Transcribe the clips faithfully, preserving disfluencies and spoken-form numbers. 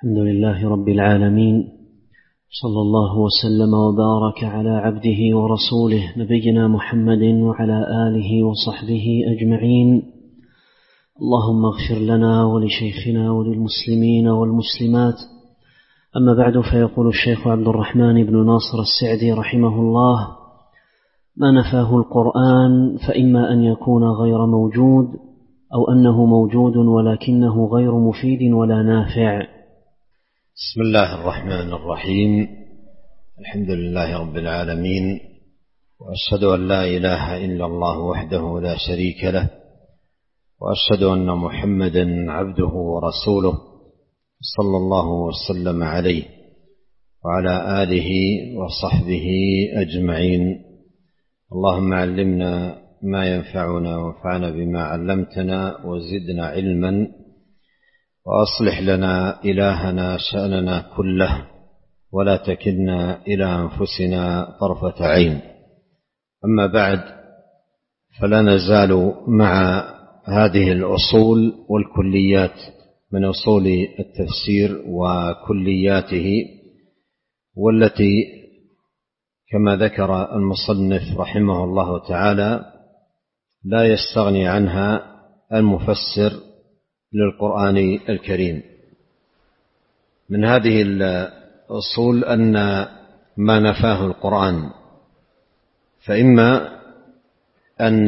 الحمد لله رب العالمين، صلى الله وسلم وبارك على عبده ورسوله نبينا محمد وعلى آله وصحبه أجمعين. اللهم اغفر لنا ولشيخنا وللمسلمين والمسلمات. أما بعد، فيقول الشيخ عبد الرحمن بن ناصر السعدي رحمه الله: ما نفاه القرآن فإما أن يكون غير موجود أو أنه موجود ولكنه غير مفيد ولا نافع. بسم الله الرحمن الرحيم. الحمد لله رب العالمين، وأشهد أن لا إله إلا الله وحده لا شريك له، وأشهد أن محمدا عبده ورسوله صلى الله وسلم عليه وعلى آله وصحبه أجمعين. اللهم علمنا ما ينفعنا وانفعنا بما علمتنا وزدنا علما، وأصلح لنا إلهنا شأننا كله، ولا تكلنا إلى أنفسنا طرفة عين. أما بعد، فلا نزال مع هذه الأصول والكليات من أصول التفسير وكلياته، والتي كما ذكر المصنف رحمه الله تعالى لا يستغني عنها المفسر للقرآن الكريم. من هذه الأصول أن ما نفاه القرآن فإما أن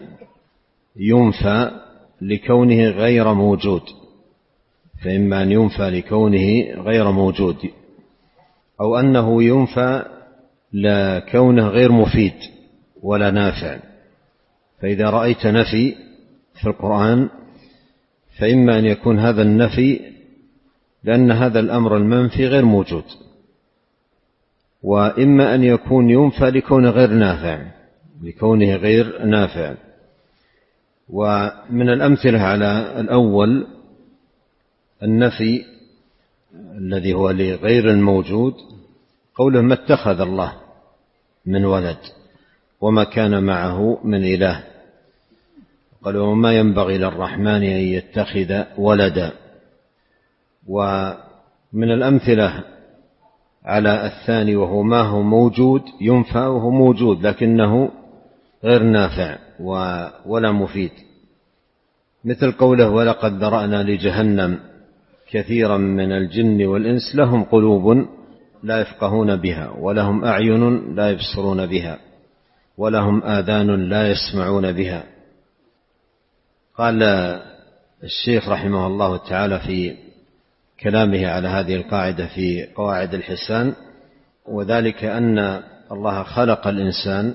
ينفى لكونه غير موجود فإما أن ينفى لكونه غير موجود أو أنه ينفى لكونه غير مفيد ولا نافع. فإذا رأيت نفي في القرآن فإما أن يكون هذا النفي لأن هذا الأمر المنفي غير موجود، وإما أن يكون ينفى لكونه غير نافع لكونه غير نافع. ومن الأمثلة على الأول النفي الذي هو لغير الموجود قوله: ما اتخذ الله من ولد وما كان معه من إله، قالوا: وما ينبغي للرحمن أن يتخذ ولدا. ومن الأمثلة على الثاني وهو ما هو موجود ينفى وهو موجود لكنه غير نافع ولا مفيد، مثل قوله: ولقد ذرأنا لجهنم كثيرا من الجن والإنس لهم قلوب لا يفقهون بها ولهم أعين لا يبصرون بها ولهم آذان لا يسمعون بها. قال الشيخ رحمه الله تعالى في كلامه على هذه القاعدة في قواعد الحسان: وذلك أن الله خلق الإنسان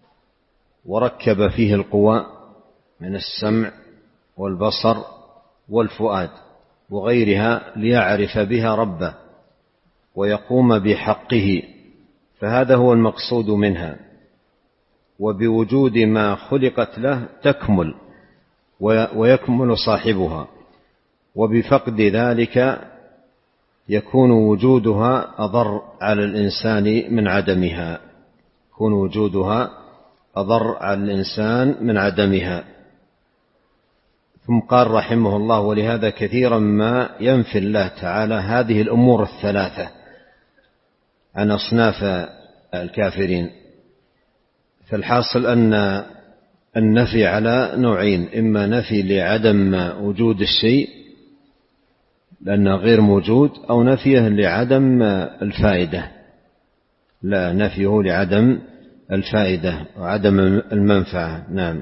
وركب فيه القوى من السمع والبصر والفؤاد وغيرها ليعرف بها ربه ويقوم بحقه، فهذا هو المقصود منها. وبوجود ما خلقت له تكمل ويكمل صاحبها، وبفقد ذلك يكون وجودها أضر على الإنسان من عدمها يكون وجودها أضر على الإنسان من عدمها. ثم قال رحمه الله: ولهذا كثيرا ما ينفي الله تعالى هذه الأمور الثلاثة عن أصناف الكافرين. فالحاصل أن النفي على نوعين: إما نفي لعدم وجود الشيء لأنه غير موجود، أو نفيه لعدم الفائدة لا نفيه لعدم الفائدة وعدم المنفعة. نعم.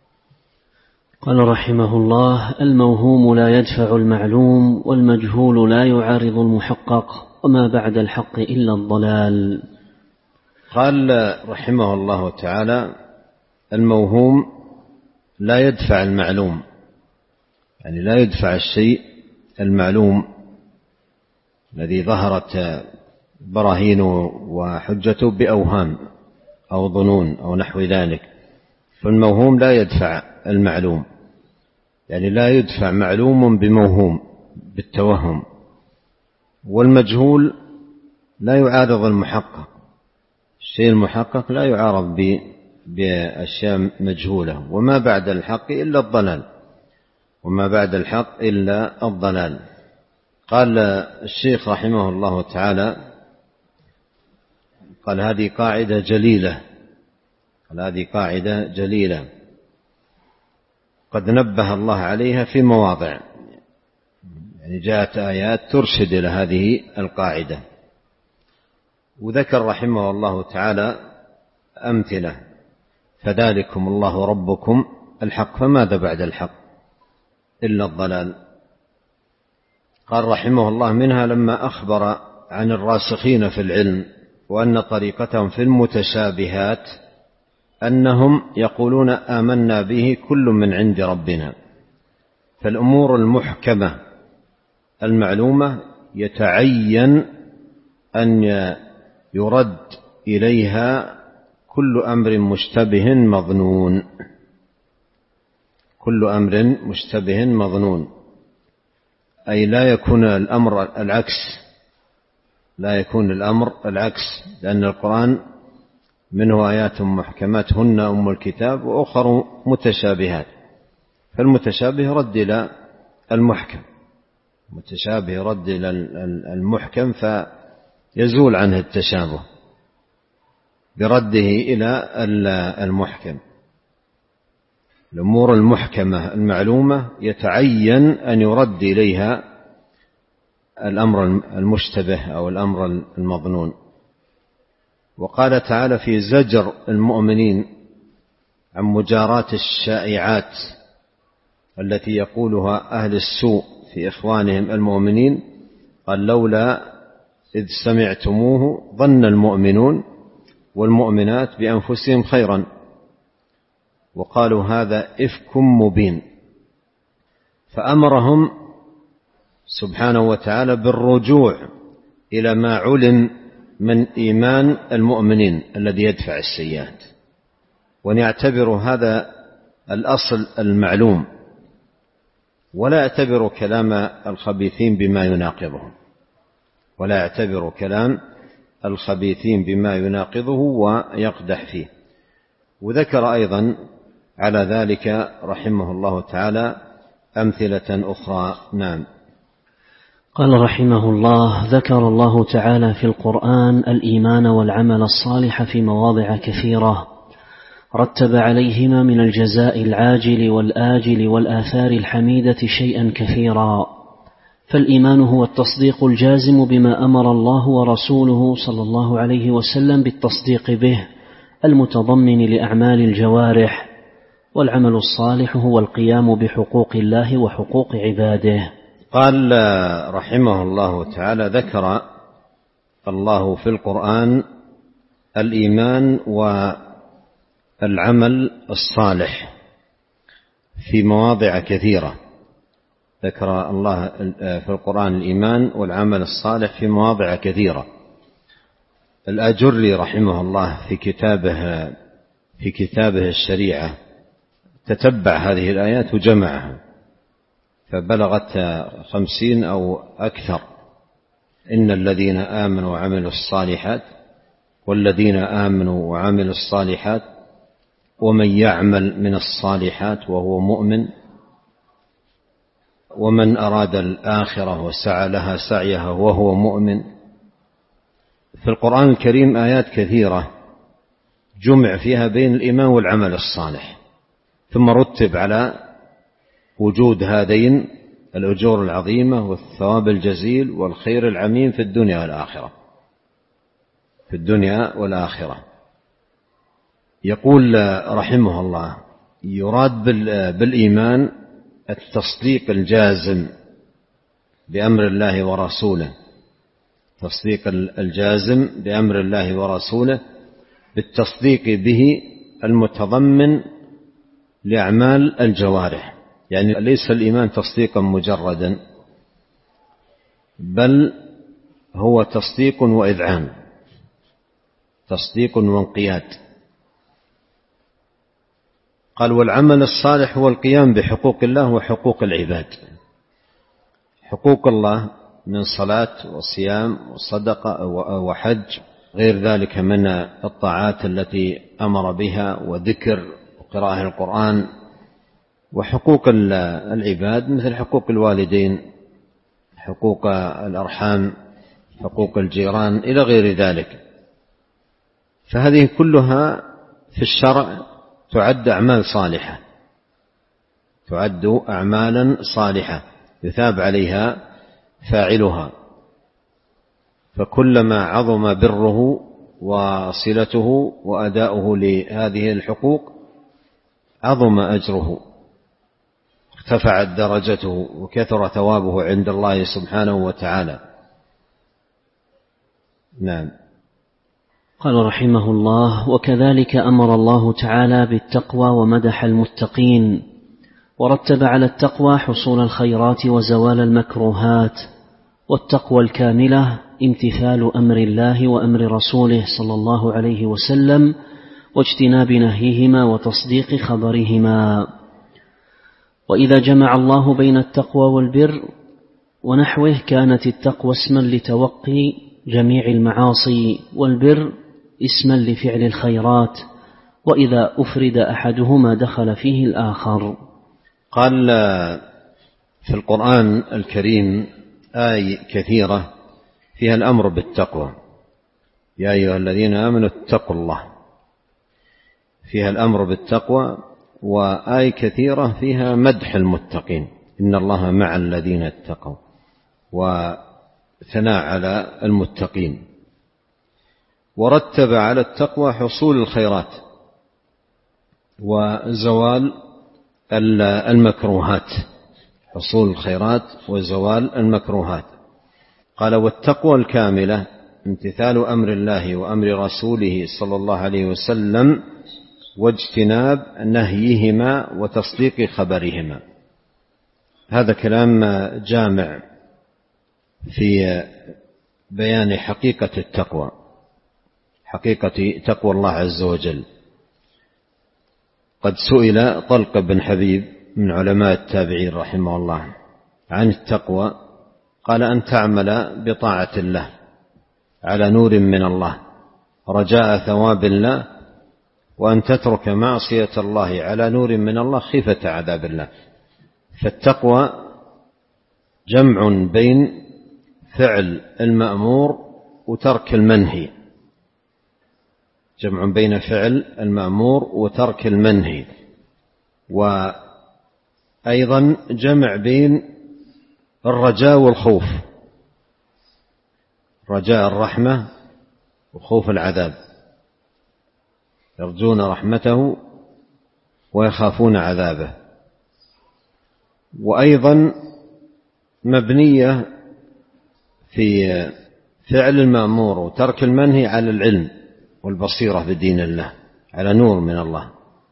قال رحمه الله: الموهوم لا يدفع المعلوم، والمجهول لا يعارض المحقق، وما بعد الحق إلا الضلال. قال رحمه الله تعالى: الموهوم لا يدفع المعلوم، يعني لا يدفع الشيء المعلوم الذي ظهرت براهينه وحجته بأوهام أو ظنون أو نحو ذلك. فالموهوم لا يدفع المعلوم، يعني لا يدفع معلوم بموهوم بالتوهم. والمجهول لا يعارض المحقق، الشيء المحقق لا يعارض بأشياء مجهولة. وما بعد الحق إلا الضلال وما بعد الحق إلا الضلال. قال الشيخ رحمه الله تعالى قال هذه قاعدة جليلة قال هذه قاعدة جليلة قد نبه الله عليها في مواضع، يعني جاءت آيات ترشد إلى هذه القاعدة. وذكر رحمه الله تعالى أمثلة: فذلكم الله ربكم الحق، فماذا بعد الحق إلا الضلال. قال رحمه الله: منها لما أخبر عن الراسخين في العلم وأن طريقتهم في المتشابهات أنهم يقولون آمنا به كل من عند ربنا، فالأمور المحكمة المعلومة يتعين أن يرد إليها كل أمر مشتبه مظنون كل أمر مشتبه مظنون أي لا يكون الأمر العكس لا يكون الأمر العكس لأن القرآن منه آيات محكمات هن أم الكتاب وأخر متشابهات، فالمتشابه رد إلى المحكم متشابه رد إلى المحكم فيزول عنه التشابه برده إلى المحكم. الأمور المحكمة المعلومة يتعين أن يرد إليها الأمر المشتبه أو الأمر المظنون. وقال تعالى في زجر المؤمنين عن مجاراة الشائعات التي يقولها أهل السوء في إخوانهم المؤمنين، قال: لولا إذ سمعتموه ظن المؤمنون والمؤمنات بأنفسهم خيرا وقالوا هذا إفك مبين. فأمرهم سبحانه وتعالى بالرجوع إلى ما علم من إيمان المؤمنين الذي يدفع السيئات، وأن يعتبروا هذا الأصل المعلوم ولا يعتبروا كلام الخبيثين بما يناقضه ولا يعتبروا كلام الخبيثين بما يناقضه ويقدح فيه. وذكر أيضا على ذلك رحمه الله تعالى أمثلة أخرى. نعم. قال رحمه الله: ذكر الله تعالى في القرآن الإيمان والعمل الصالح في مواضع كثيرة رتب عليهما من الجزاء العاجل والآجل والآثار الحميدة شيئا كثيرا. فالإيمان هو التصديق الجازم بما أمر الله ورسوله صلى الله عليه وسلم بالتصديق به المتضمن لأعمال الجوارح، والعمل الصالح هو القيام بحقوق الله وحقوق عباده. قال رحمه الله تعالى: ذكر الله في القرآن الإيمان والعمل الصالح في مواضع كثيرة. ذكر الله في القرآن الإيمان والعمل الصالح في مواضع كثيرة. الآجري رحمه الله في كتابه في كتابه الشريعة تتبع هذه الآيات وجمعها فبلغت خمسين أو أكثر: إن الذين آمنوا وعملوا الصالحات والذين آمنوا وعملوا الصالحات ومن يعمل من الصالحات وهو مؤمن ومن أراد الآخرة وسعى لها سعيها وهو مؤمن. في القرآن الكريم آيات كثيرة جمع فيها بين الإيمان والعمل الصالح، ثم رتب على وجود هذين الأجور العظيمة والثواب الجزيل والخير العميم في الدنيا والآخرة في الدنيا والآخرة. يقول رحمه الله: يراد بالإيمان التصديق الجازم بأمر الله ورسوله تصديق الجازم بأمر الله ورسوله بالتصديق به المتضمن لأعمال الجوارح. يعني ليس الإيمان تصديقا مجردا، بل هو تصديق وإذعان تصديق وانقياد. قال: والعمل الصالح هو القيام بحقوق الله وحقوق العباد. حقوق الله من صلاة وصيام وصدقة وحج غير ذلك من الطاعات التي أمر بها وذكر وقراءة القرآن، وحقوق العباد مثل حقوق الوالدين حقوق الأرحام، حقوق الجيران إلى غير ذلك. فهذه كلها في الشرع تعد أعمال صالحة، تعد أعمالا صالحة يثاب عليها فاعلها. فكلما عظم بره وصلته وأداؤه لهذه الحقوق عظم أجره، ارتفعت درجته، وكثر ثوابه عند الله سبحانه وتعالى. نعم. قال رحمه الله: وكذلك أمر الله تعالى بالتقوى ومدح المتقين، ورتب على التقوى حصول الخيرات وزوال المكروهات. والتقوى الكاملة امتثال أمر الله وأمر رسوله صلى الله عليه وسلم، واجتناب نهيهما وتصديق خبرهما. وإذا جمع الله بين التقوى والبر ونحوه كانت التقوى اسما لتوقي جميع المعاصي، والبر اسما لفعل الخيرات، وإذا أفرد أحدهما دخل فيه الآخر. قال في القرآن الكريم آي كثيرة فيها الأمر بالتقوى، يا أيها الذين آمنوا اتقوا الله، فيها الأمر بالتقوى. وآي كثيرة فيها مدح المتقين، إن الله مع الذين اتقوا، وثناء على المتقين. ورتب على التقوى حصول الخيرات وزوال المكروهات، حصول الخيرات وزوال المكروهات. قال: والتقوى الكاملة امتثال أمر الله وأمر رسوله صلى الله عليه وسلم، واجتناب نهيهما وتصديق خبرهما. هذا كلام جامع في بيان حقيقة التقوى، حقيقة تقوى الله عز وجل. قد سئل طلق بن حبيب من علماء التابعين رحمه الله عن التقوى، قال: أن تعمل بطاعة الله على نور من الله رجاء ثواب الله، وأن تترك معصية الله على نور من الله خيفة عذاب الله. فالتقوى جمع بين فعل المأمور وترك المنهي، جمع بين فعل المأمور وترك المنهي، وأيضا جمع بين الرجاء والخوف، رجاء الرحمة وخوف العذاب، يرجون رحمته ويخافون عذابه. وأيضا مبنية في فعل المأمور وترك المنهي على العلم والبصيرة بدين الله، على نور من الله.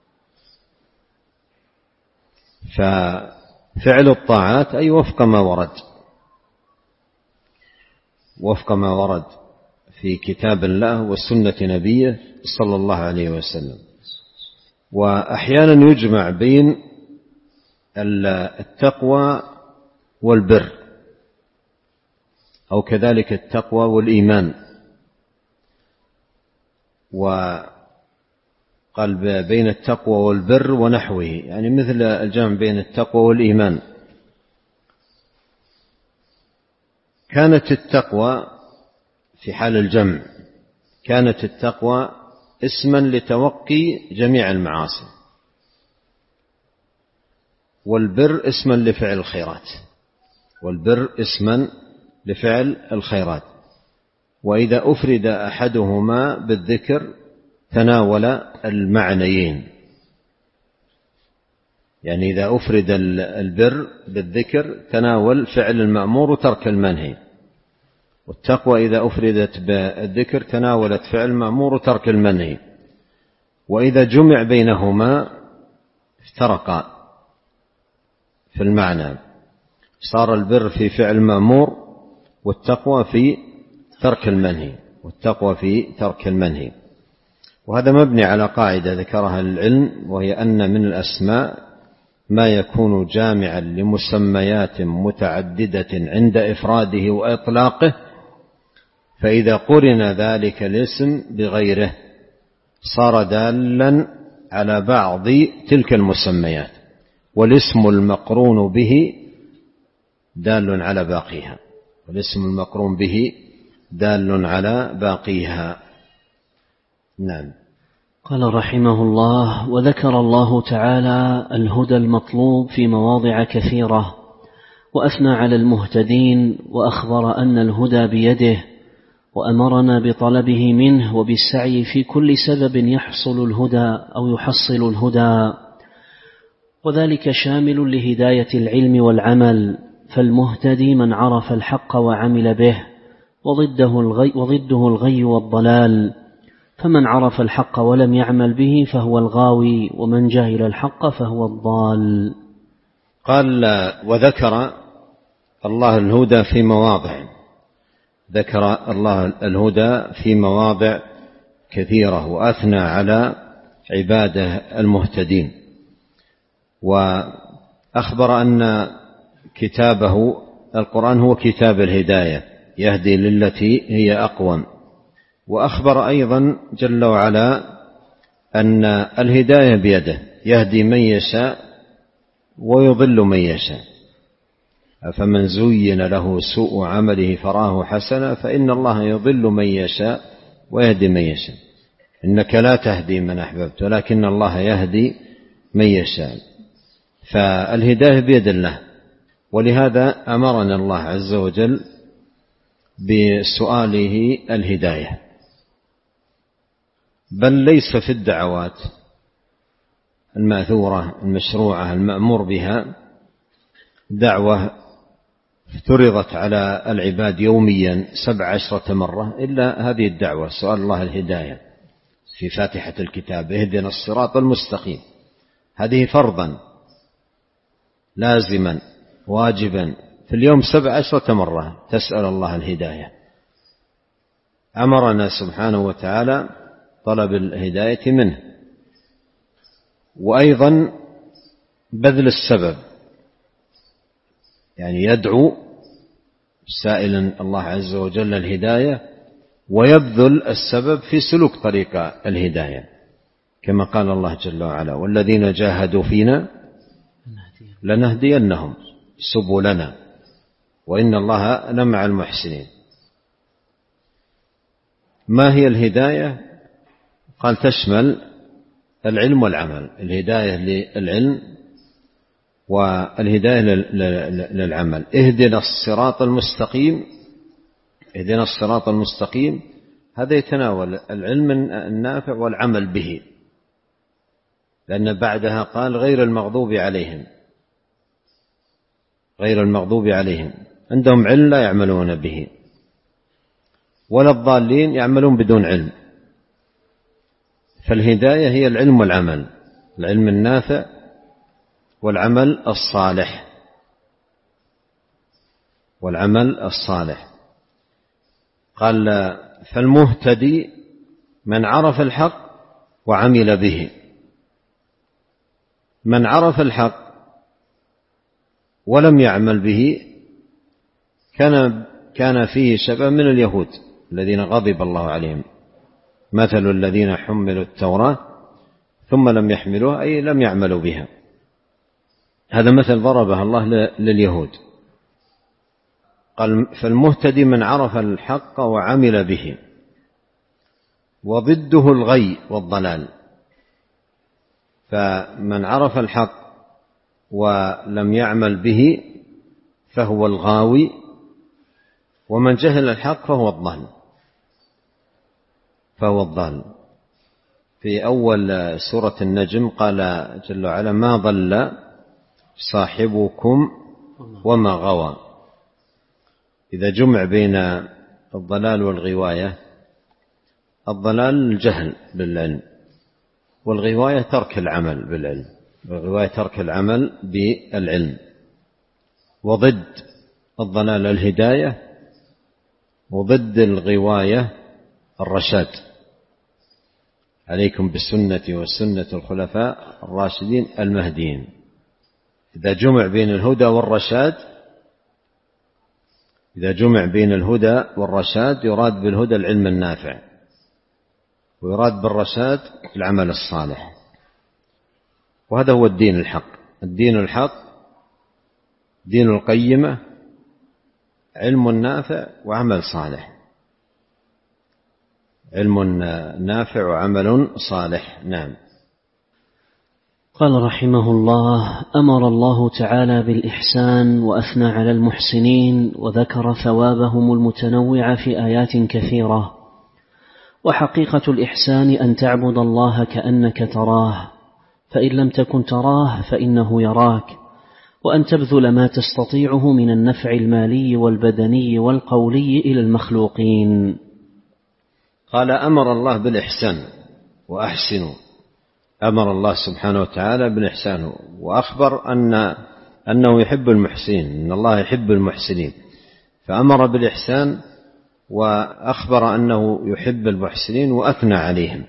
ففعل الطاعات أي وفق ما ورد، وفق ما ورد في كتاب الله وسنة نبيه صلى الله عليه وسلم. وأحيانا يجمع بين التقوى والبر، أو كذلك التقوى والإيمان. وقال بين التقوى والبر ونحوه، يعني مثل الجمع بين التقوى والإيمان. كانت التقوى في حال الجمع، كانت التقوى اسما لتوقي جميع المعاصي، والبر اسما لفعل الخيرات، والبر اسما لفعل الخيرات. وإذا أفرد أحدهما بالذكر تناول المعنيين، يعني إذا أفرد البر بالذكر تناول فعل المأمور وترك المنهي، والتقوى إذا أفردت بالذكر تناولت فعل المأمور وترك المنهي. وإذا جمع بينهما افترقا في المعنى، صار البر في فعل المأمور والتقوى في ترك المنهي، والتقوى في ترك المنهي. وهذا مبني على قاعدة ذكرها العلم، وهي أن من الأسماء ما يكون جامعا لمسميات متعددة عند إفراده وإطلاقه، فإذا قرن ذلك الاسم بغيره صار دالا على بعض تلك المسميات، والاسم المقرون به دال على باقيها. والاسم المقرون به دال على باقيها. نعم. قال رحمه الله: وذكر الله تعالى الهدى المطلوب في مواضع كثيرة، وأثنى على المهتدين، وأخبر أن الهدى بيده، وأمرنا بطلبه منه وبالسعي في كل سبب يحصل الهدى أو يحصل الهدى، وذلك شامل لهداية العلم والعمل، فالمهتدي من عرف الحق وعمل به، وضده الغي, وضده الغي والضلال، فمن عرف الحق ولم يعمل به فهو الغاوي، ومن جهل الحق فهو الضال. قال: وذكر الله الهدى في مواضع، ذكر الله الهدى في مواضع كثيرة، وأثنى على عباده المهتدين، وأخبر أن كتابه القرآن هو كتاب الهداية يهدي للتي هي أقوم. وأخبر أيضا جل وعلا أن الهداية بيده، يهدي من يشاء ويضل من يشاء. أفمن زين له سوء عمله فراه حسنا فإن الله يضل من يشاء ويهدي من يشاء. إنك لا تهدي من أحببت ولكن الله يهدي من يشاء. فالهداية بيد الله، ولهذا أمرنا الله عز وجل بسؤاله الهداية. بل ليس في الدعوات المأثورة المشروعة المأمور بها دعوة افترضت على العباد يوميا سبع عشرة مرة إلا هذه الدعوة، سؤال الله الهداية في فاتحة الكتاب: اهدنا الصراط المستقيم. هذه فرضا لازما واجبا في اليوم سبع عشرة مرة تسأل الله الهداية. أمرنا سبحانه وتعالى طلب الهداية منه، وأيضا بذل السبب، يعني يدعو سائلا الله عز وجل الهداية، ويبذل السبب في سلوك طريق الهداية، كما قال الله جل وعلا: والذين جاهدوا فينا لنهدينهم سبلنا وإن الله لمع المحسنين. ما هي الهداية؟ قال: تشمل العلم والعمل، الهداية للعلم والهداية للعمل. اهدنا الصراط المستقيم، اهدنا الصراط المستقيم، هذا يتناول العلم النافع والعمل به، لأن بعدها قال: غير المغضوب عليهم، غير المغضوب عليهم، عندهم علم لا يعملون به، ولا الضالين يعملون بدون علم. فالهداية هي العلم والعمل، العلم النافع والعمل الصالح، والعمل الصالح. قال: فالمهتدي من عرف الحق وعمل به. من عرف الحق ولم يعمل به كان كان فيه شبه من اليهود الذين غضب الله عليهم: مثل الذين حملوا التوراة ثم لم يحملوها، أي لم يعملوا بها. هذا مثل ضربه الله لليهود. قال: فالمهتدي من عرف الحق وعمل به، وضده الغي والضلال. فمن عرف الحق ولم يعمل به فهو الغاوي، ومن جهل الحق فهو الضال، فهو الضال. في أول سورة النجم قال جل وعلا: ما ضل صاحبكم وما غوى. إذا جمع بين الضلال والغواية، الضلال الجهل بالعلم، والغواية ترك العمل بالعلم، والغواية ترك العمل بالعلم. وضد الضلال الهداية، وضد الغواية الرشاد. عليكم بالسنة وسنة الخلفاء الراشدين المهديين. إذا جمع بين الهدى والرشاد، إذا جمع بين الهدى والرشاد يراد بالهدى العلم النافع، ويراد بالرشاد العمل الصالح. وهذا هو الدين الحق. الدين الحق دين القيمة علم نافع وعمل صالح، علم نافع وعمل صالح. نعم. قال رحمه الله: أمر الله تعالى بالإحسان وأثنى على المحسنين وذكر ثوابهم المتنوع في آيات كثيرة. وحقيقة الإحسان أن تعبد الله كأنك تراه، فإن لم تكن تراه فإنه يراك، وأن تبذل ما تستطيعه من النفع المالي والبدني والقولي إلى المخلوقين. قال: أمر الله بالإحسان وأحسنوا، أمر الله سبحانه وتعالى بالإحسان، وأخبر أن أنه يحب المحسنين، إن الله يحب المحسنين، فأمر بالإحسان وأخبر أنه يحب المحسنين وأثنى عليهم،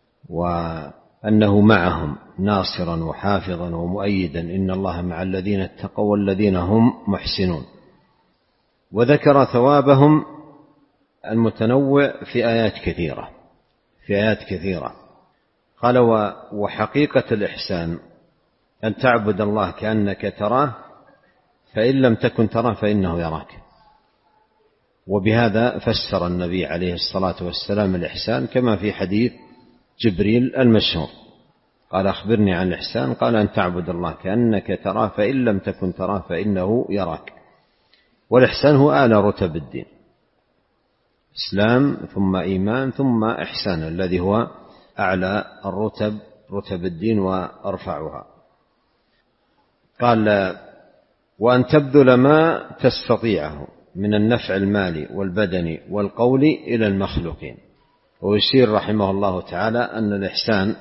وأنه معهم ناصرا وحافظا ومؤيدا، إن الله مع الذين اتقوا والذين هم محسنون. وذكر ثوابهم المتنوع في آيات كثيرة في آيات كثيرة قال: وحقيقة الإحسان أن تعبد الله كأنك تراه، فإن لم تكن تراه فإنه يراك. وبهذا فسر النبي عليه الصلاة والسلام الإحسان كما في حديث جبريل المشهور، قال: أخبرني عن الإحسان، قال: أن تعبد الله كأنك تراه فإن لم تكن تراه فإنه يراك. والإحسان هو أعلى رتب الدين، إسلام ثم إيمان ثم إحسان، الذي هو أعلى الرتب، رتب الدين وأرفعها. قال: وأن تبذل ما تستطيعه من النفع المالي والبدني والقولي إلى المخلوقين. ويشير رحمه الله تعالى أن الإحسان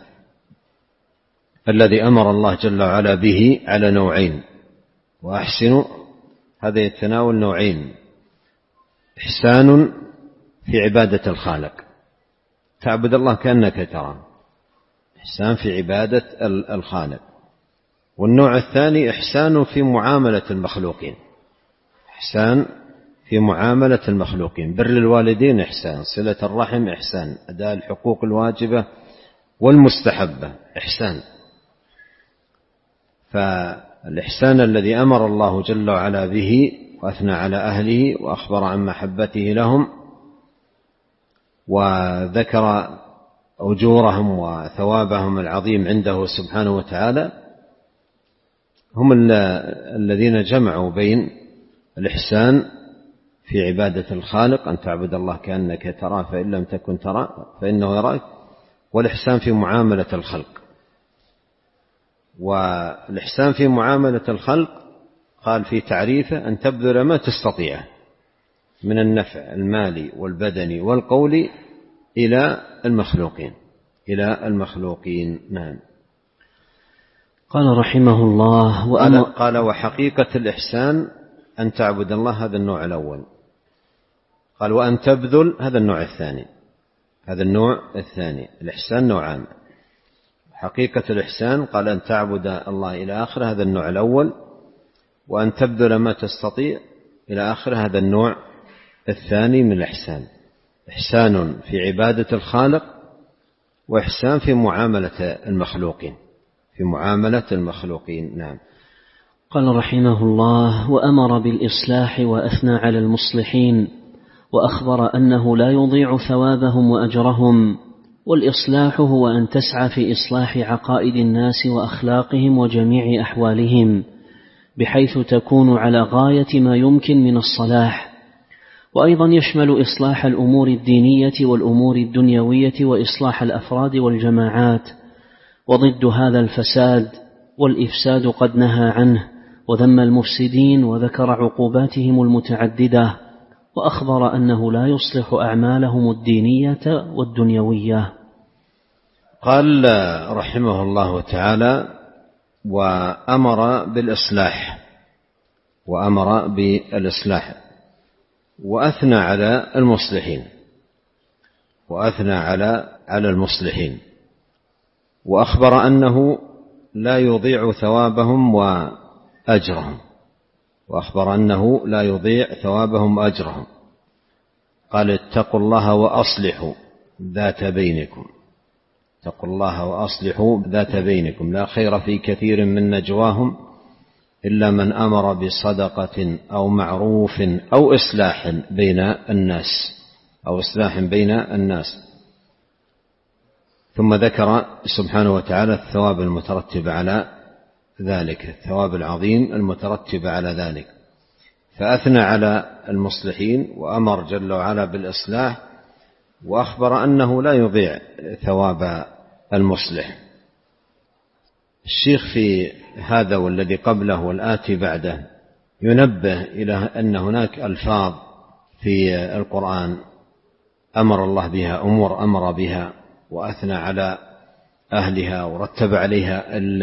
الذي أمر الله جل وعلا به على نوعين، وأحسنوا هذا يتناول نوعين: إحسان في عبادة الخالق، تعبد الله كأنك تراه، إحسان في عبادة الخالق. والنوع الثاني إحسان في معاملة المخلوقين، إحسان في معاملة المخلوقين، بر الوالدين إحسان، صلة الرحم إحسان، أداء الحقوق الواجبة والمستحبة إحسان. فالإحسان الذي أمر الله جل وعلا به وأثنى على أهله وأخبر عن محبته لهم وذكر أجورهم وثوابهم العظيم عنده سبحانه وتعالى، هم الذين جمعوا بين الإحسان في عبادة الخالق، أن تعبد الله كأنك تراه فإن لم تكن تراه فإنه يراك، والإحسان في معاملة الخلق. والإحسان في معاملة الخلق قال في تعريفه: أن تبذل ما تستطيع من النفع المالي والبدني والقولي إلى المخلوقين إلى المخلوقين. نعم. قال رحمه الله: وأنا قال: وحقيقة الإحسان أن تعبد الله، هذا النوع الأول. قال: وأن تبذل، هذا النوع الثاني. هذا النوع الثاني. الإحسان نوعان: حقيقة الإحسان قال أن تعبد الله إلى آخره، هذا النوع الأول. وأن تبذل ما تستطيع إلى آخره، هذا النوع الثاني من الإحسان. إحسان في عبادة الخالق، وإحسان في معاملة المخلوقين في معاملة المخلوقين. نعم. قال رحمه الله: وأمر بالإصلاح وأثنى على المصلحين، وأخبر أنه لا يضيع ثوابهم وأجرهم. والإصلاح هو أن تسعى في إصلاح عقائد الناس وأخلاقهم وجميع أحوالهم، بحيث تكون على غاية ما يمكن من الصلاح. وأيضا يشمل إصلاح الأمور الدينية والأمور الدنيوية وإصلاح الأفراد والجماعات. وضد هذا الفساد، والإفساد قد نهى عنه وذم المفسدين وذكر عقوباتهم المتعددة، وأخبر أنه لا يصلح أعمالهم الدينية والدنيوية. قال رحمه الله تعالى: وأمر بالإصلاح وأمر بالإصلاح وأثنى على المصلحين وأثنى على على المصلحين وأخبر أنه لا يضيع ثوابهم وأجرهم وأخبر أنه لا يضيع ثوابهم وأجرهم. قال: اتقوا الله وأصلحوا ذات بينكم اتقوا الله وأصلحوا ذات بينكم لا خير في كثير من نجواهم إلا من أمر بصدقة أو معروف أو إصلاح بين الناس أو إصلاح بين الناس. ثم ذكر سبحانه وتعالى الثواب المترتب على ذلك، الثواب العظيم المترتب على ذلك، فأثنى على المصلحين وأمر جل وعلا بالإصلاح، وأخبر أنه لا يضيع ثواب المصلح. الشيخ في هذا والذي قبله والآتي بعده ينبه إلى أن هناك ألفاظ في القرآن أمر الله بها، أمور أمر بها وأثنى على أهلها ورتب عليها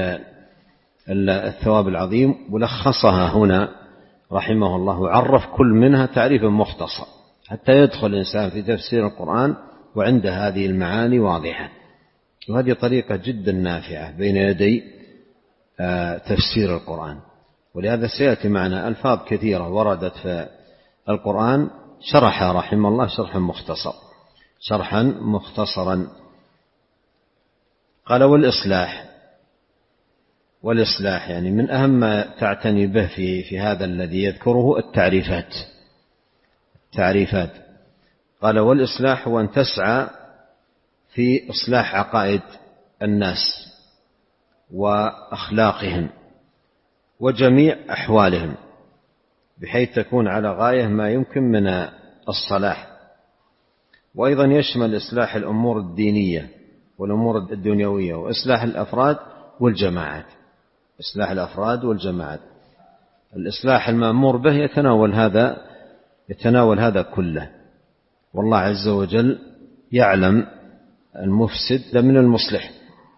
الثواب العظيم، ولخصها هنا رحمه الله وعرف كل منها تعريفا مختصر حتى يدخل الإنسان في تفسير القرآن وعند هذه المعاني واضحة. وهذه طريقة جدا نافعة بين يدي تفسير القرآن. ولهذا سيأتي معنا ألفاظ كثيرة وردت في القرآن شرحها رحمه الله شرحا مختصر شرحا مختصرا. قال والإصلاح، والإصلاح يعني من أهم ما تعتني به في في هذا الذي يذكره التعريفات التعريفات قال والإصلاح هو أن تسعى في إصلاح عقائد الناس وأخلاقهم وجميع أحوالهم بحيث تكون على غاية ما يمكن من الصلاح. وأيضا يشمل إصلاح الأمور الدينية والأمور الدنيوية وإصلاح الأفراد والجماعات. إصلاح الأفراد والجماعات، الإصلاح المأمور به يتناول هذا يتناول هذا كله. والله عز وجل يعلم المفسد من المصلح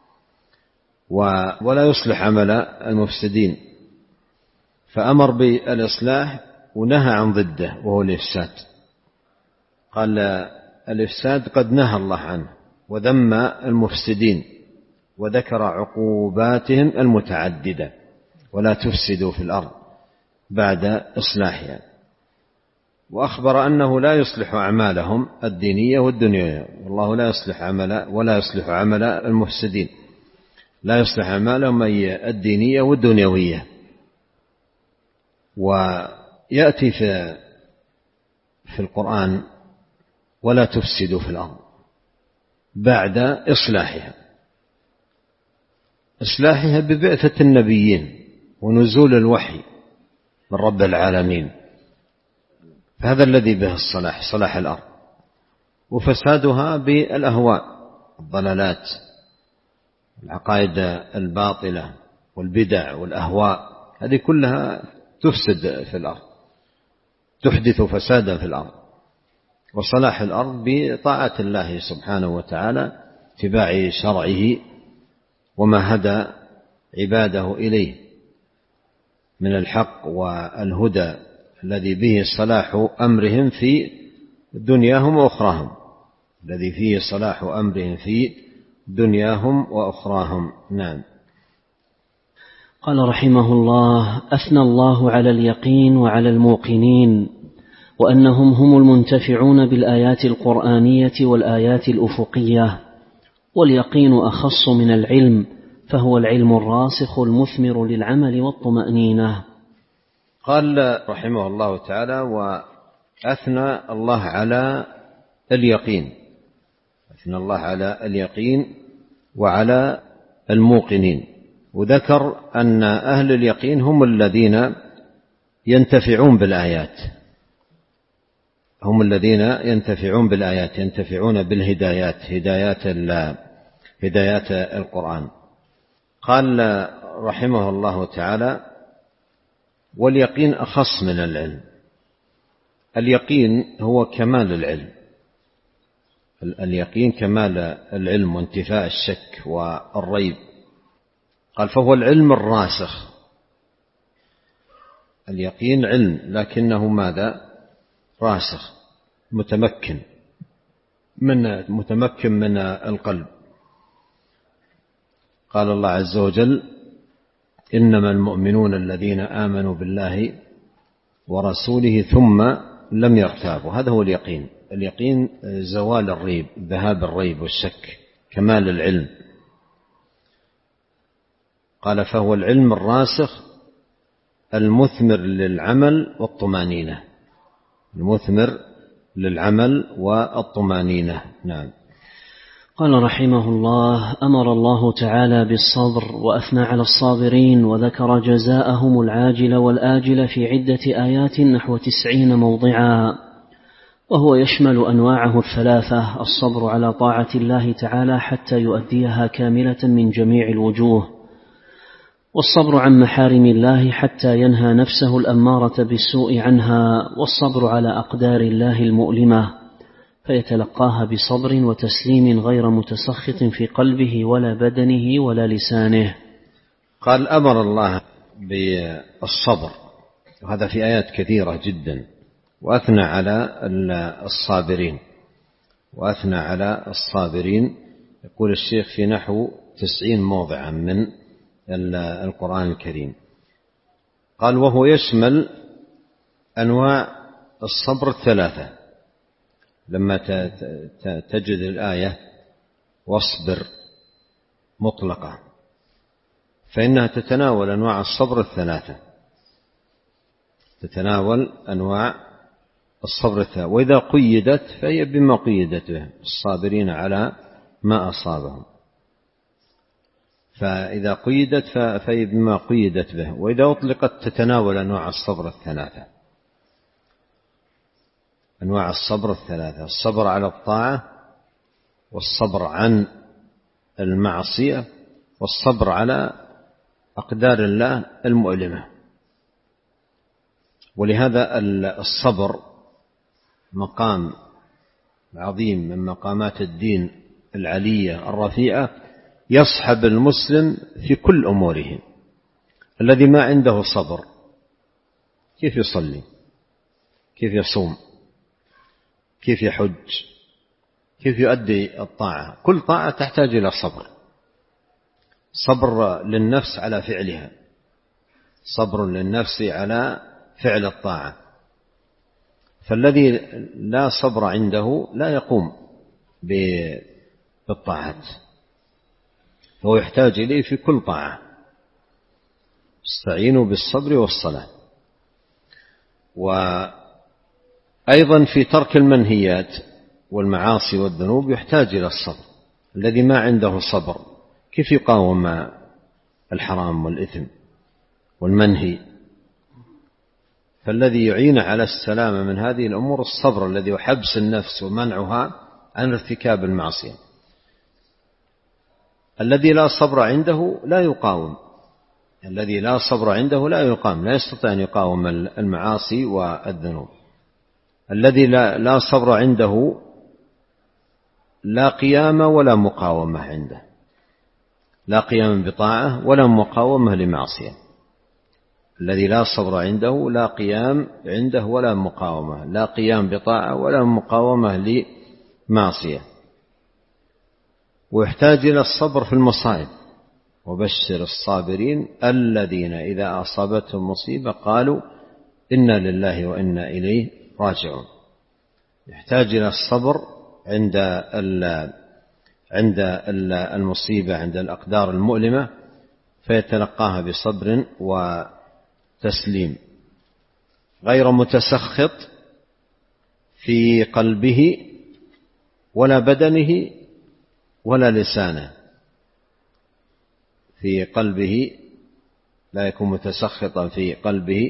ولا يصلح عمل المفسدين، فأمر بالإصلاح ونهى عن ضده وهو الإفساد. قال الإفساد قد نهى الله عنه وذم المفسدين وذكر عقوباتهم المتعددة، ولا تفسدوا في الأرض بعد إصلاحها، وأخبر أنه لا يصلح أعمالهم الدينية والدنيوية. والله لا يصلح عمل ولا يصلح عمل المفسدين، لا يصلح أعمالهم الدينية والدنيوية. ويأتي في في القرآن ولا تفسدوا في الأرض بعد إصلاحها، إصلاحها ببعثة النبيين ونزول الوحي من رب العالمين، فهذا الذي به الصلاح صلاح الأرض. وفسادها بالأهواء الضلالات العقائد الباطلة والبدع والأهواء، هذه كلها تفسد في الأرض تحدث فسادا في الأرض. وصلاح الأرض بطاعة الله سبحانه وتعالى اتباع شرعه وما هدى عباده إليه من الحق والهدى الذي به صلاح أمرهم في دنياهم وأخراهم الذي فيه صلاح أمرهم في دنياهم وأخراهم. نعم. قال رحمه الله: أثنى الله على اليقين وعلى الموقنين، وأنهم هم المنتفعون بالآيات القرآنية والآيات الأفقية. واليقين أخص من العلم، فهو العلم الراسخ المثمر للعمل والطمأنينة. قال رحمه الله تعالى: وأثنى الله على اليقين، أثنى الله على اليقين وعلى الموقنين، وذكر أن أهل اليقين هم الذين ينتفعون بالآيات، هم الذين ينتفعون بالآيات، ينتفعون بالهدايات، هدايات هدايات القرآن. قال رحمه الله تعالى: واليقين أخص من العلم. اليقين هو كمال العلم، اليقين كمال العلم وانتفاء الشك والريب. قال: فهو العلم الراسخ. اليقين علم لكنه ماذا؟ راسخ، متمكن من متمكن من القلب. قال الله عز وجل: إنما المؤمنون الذين آمنوا بالله ورسوله ثم لم يرتابوا. هذا هو اليقين. اليقين زوال الريب، ذهاب الريب والشك، كمال العلم. قال: فهو العلم الراسخ المثمر للعمل والطمانينة، المثمر للعمل والطمانينة. نعم. قال رحمه الله: أمر الله تعالى بالصبر وأثنى على الصابرين، وذكر جزاءهم العاجل والآجل في عدة آيات نحو تسعين موضعا، وهو يشمل أنواعه الثلاثة: الصبر على طاعة الله تعالى حتى يؤديها كاملة من جميع الوجوه، والصبر عن محارم الله حتى ينهى نفسه الأمارة بالسوء عنها، والصبر على أقدار الله المؤلمة فيتلقاها بصبر وتسليم غير متسخط في قلبه ولا بدنه ولا لسانه. قال: أمر الله بالصبر، وهذا في آيات كثيرة جدا، وأثنى على الصابرين وأثنى على الصابرين يقول الشيخ في نحو تسعين موضعا من القرآن الكريم. قال: وهو يشمل أنواع الصبر الثلاثة. لما تجد الآية واصبر مطلقة فإنها تتناول أنواع الصبر الثلاثة، تتناول أنواع الصبر الثلاثة، وإذا قيدت فهي بما قيدت به، الصابرين على ما أصابهم، فإذا قيدت فهي بما قيدت به، وإذا أطلقت تتناول أنواع الصبر الثلاثة. أنواع الصبر الثلاثة: الصبر على الطاعة، والصبر عن المعصية، والصبر على أقدار الله المؤلمة. ولهذا الصبر مقام عظيم من مقامات الدين العلية الرفيعة، يصحب المسلم في كل أموره. الذي ما عنده صبر كيف يصلي؟ كيف يصوم؟ كيف يحج؟ كيف يؤدي الطاعة؟ كل طاعة تحتاج إلى صبر، صبر للنفس على فعلها، صبر للنفس على فعل الطاعة. فالذي لا صبر عنده لا يقوم بالطاعات، فهو يحتاج إليه في كل طاعة. استعينوا بالصبر والصلاة. وأيضا في ترك المنهيات والمعاصي والذنوب يحتاج إلى الصبر. الذي ما عنده صبر كيف يقاوم الحرام والإثم والمنهي؟ فالذي يعين على السلامة من هذه الأمور الصبر، الذي هو حبس النفس ومنعها عن ارتكاب المعصية. الذي لا صبر عنده لا يقاوم، الذي لا صبر عنده لا يقاوم، لا يستطيع أن يقاوم المعاصي والذنوب. الذي لا, لا صبر عنده لا قيام ولا مقاومة عنده، لا قيام بطاعة ولا مقاومة لمعصية. الذي لا صبر عنده لا قيام عنده ولا مقاومة، لا قيام بطاعة ولا مقاومة لمعصية. ويحتاج إلى الصبر في المصائب. وبشر الصابرين الذين إذا أصابتهم مصيبة قالوا إنا لله وإنا إليه راجعون. يحتاج إلى الصبر عند عند المصيبة، عند الأقدار المؤلمة، فيتلقاها بصبر وتسليم، غير متسخط في قلبه ولا بدنه ولا لسانه. في قلبه لا يكون متسخطا في قلبه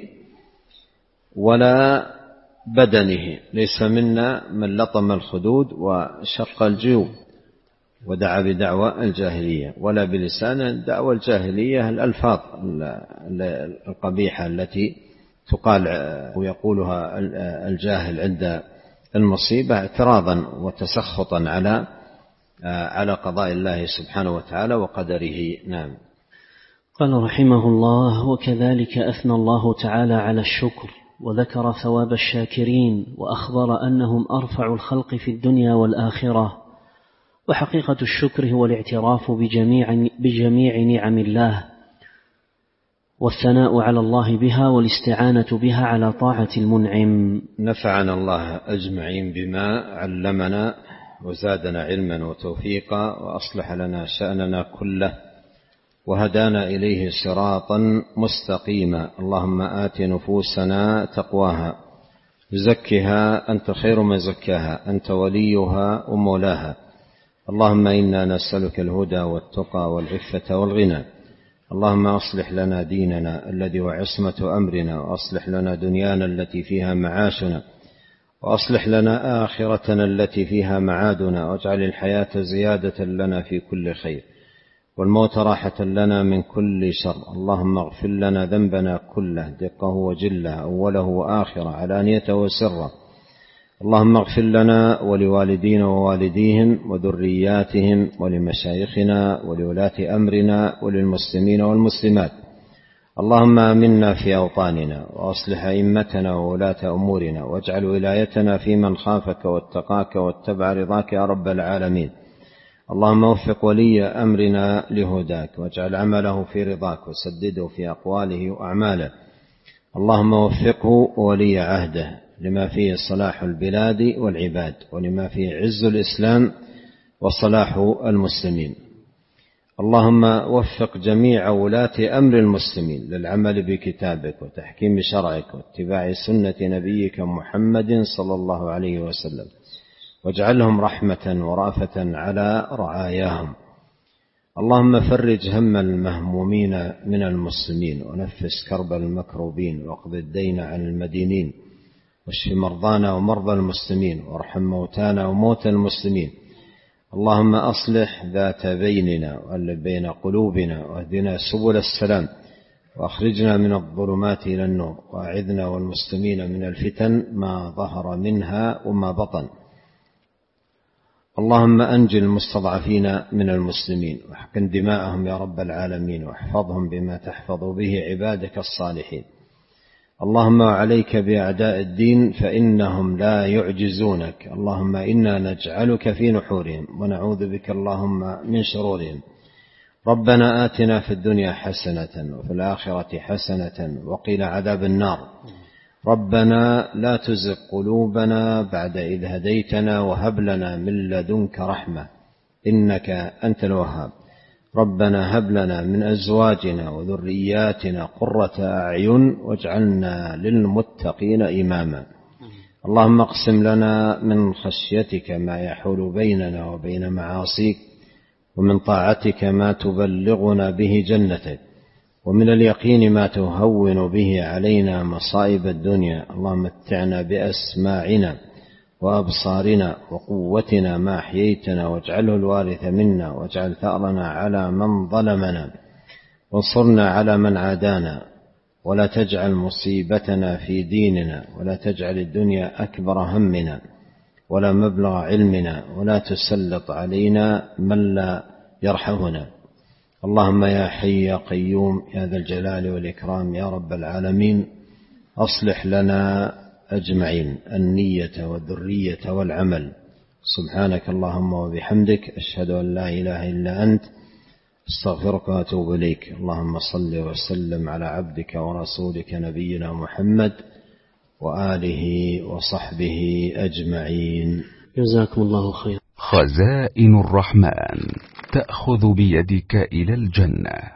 ولا بدنه. ليس منا من لطم الخدود وشق الجيوب ودعا بدعوى الجاهلية، ولا بلسانه دعوى الجاهلية، الألفاظ القبيحة التي تقال ويقولها الجاهل عند المصيبة اعتراضا وتسخطا على على قضاء الله سبحانه وتعالى وقدره. نعم. قال رحمه الله: وكذلك أثنى الله تعالى على الشكر، وذكر ثواب الشاكرين، وأخبر أنهم أرفع الخلق في الدنيا والآخرة. وحقيقة الشكر هو الاعتراف بجميع, بجميع نعم الله، والثناء على الله بها، والاستعانة بها على طاعة المنعم. نفعنا الله أجمعين بما علمنا، وزادنا علما وتوفيقا، وأصلح لنا شأننا كله، وهدانا إليه صراطا مستقيما. اللهم آت نفوسنا تقواها زكها أنت خير من زكاها أنت وليها ومولاها. اللهم إنا نسألك الهدى والتقى والعفة والغنى. اللهم أصلح لنا ديننا الذي هو عصمة أمرنا، وأصلح لنا دنيانا التي فيها معاشنا، وأصلح لنا آخرتنا التي فيها معادنا، واجعل الحياة زيادة لنا في كل خير والموت راحة لنا من كل شر. اللهم اغفر لنا ذنبنا كله دقه وجله أوله وآخره علانيته وسره. اللهم اغفر لنا ولوالدينا ووالديهم وذرياتهم ولمشايخنا ولولاة أمرنا وللمسلمين والمسلمات. اللهم آمنا في أوطاننا وأصلح أئمتنا وولاة أمورنا، واجعل ولايتنا في من خافك واتقاك واتبع رضاك يا رب العالمين. اللهم وفق ولي أمرنا لهداك، واجعل عمله في رضاك، وسدده في أقواله وأعماله. اللهم وفقه ولي عهده لما فيه صلاح البلاد والعباد، ولما فيه عز الإسلام وصلاح المسلمين. اللهم وفق جميع ولاة أمر المسلمين للعمل بكتابك وتحكيم شرعك واتباع سنة نبيك محمد صلى الله عليه وسلم، واجعلهم رحمة ورأفة على رعاياهم. اللهم فرج هم المهمومين من المسلمين، ونفس كرب المكروبين، واقض الدين عن المدينين، واشف مرضانا ومرضى المسلمين، وارحم موتانا وموتى المسلمين. اللهم أصلح ذات بيننا وألف بين قلوبنا، واهدنا سبل السلام، وأخرجنا من الظلمات إلى النور، وأعذنا والمسلمين من الفتن ما ظهر منها وما بطن. اللهم أنجِ المستضعفين من المسلمين، واحقن دماءهم يا رب العالمين، واحفظهم بما تحفظ به عبادك الصالحين. اللهم عليك بأعداء الدين فإنهم لا يعجزونك. اللهم إنا نجعلك في نحورهم ونعوذ بك اللهم من شرورهم. ربنا آتنا في الدنيا حسنة وفي الآخرة حسنة وقنا عذاب النار. ربنا لا تزغ قلوبنا بعد إذ هديتنا وهب لنا من لدنك رحمة إنك أنت الوهاب. ربنا هب لنا من أزواجنا وذرياتنا قرة أعين واجعلنا للمتقين إماما. اللهم اقسم لنا من خشيتك ما يحول بيننا وبين معاصيك، ومن طاعتك ما تبلغنا به جنتك، ومن اليقين ما تهون به علينا مصائب الدنيا. اللهم متعنا بأسماعنا وأبصارنا وقوتنا ما أحييتنا، واجعله الوارث منا، واجعل ثأرنا على من ظلمنا، وانصرنا على من عادانا، ولا تجعل مصيبتنا في ديننا، ولا تجعل الدنيا أكبر همنا ولا مبلغ علمنا، ولا تسلط علينا من لا يرحمنا. اللهم يا حي يا قيوم يا ذا الجلال والإكرام يا رب العالمين، أصلح لنا أجمعين النية والذرية والعمل. سبحانك اللهم وبحمدك، أشهد أن لا إله إلا أنت، استغفرك وأتوب إليك. اللهم صل وسلم على عبدك ورسولك نبينا محمد وآله وصحبه أجمعين. جزاكم الله خير. خزائن الرحمن تأخذ بيدك إلى الجنة.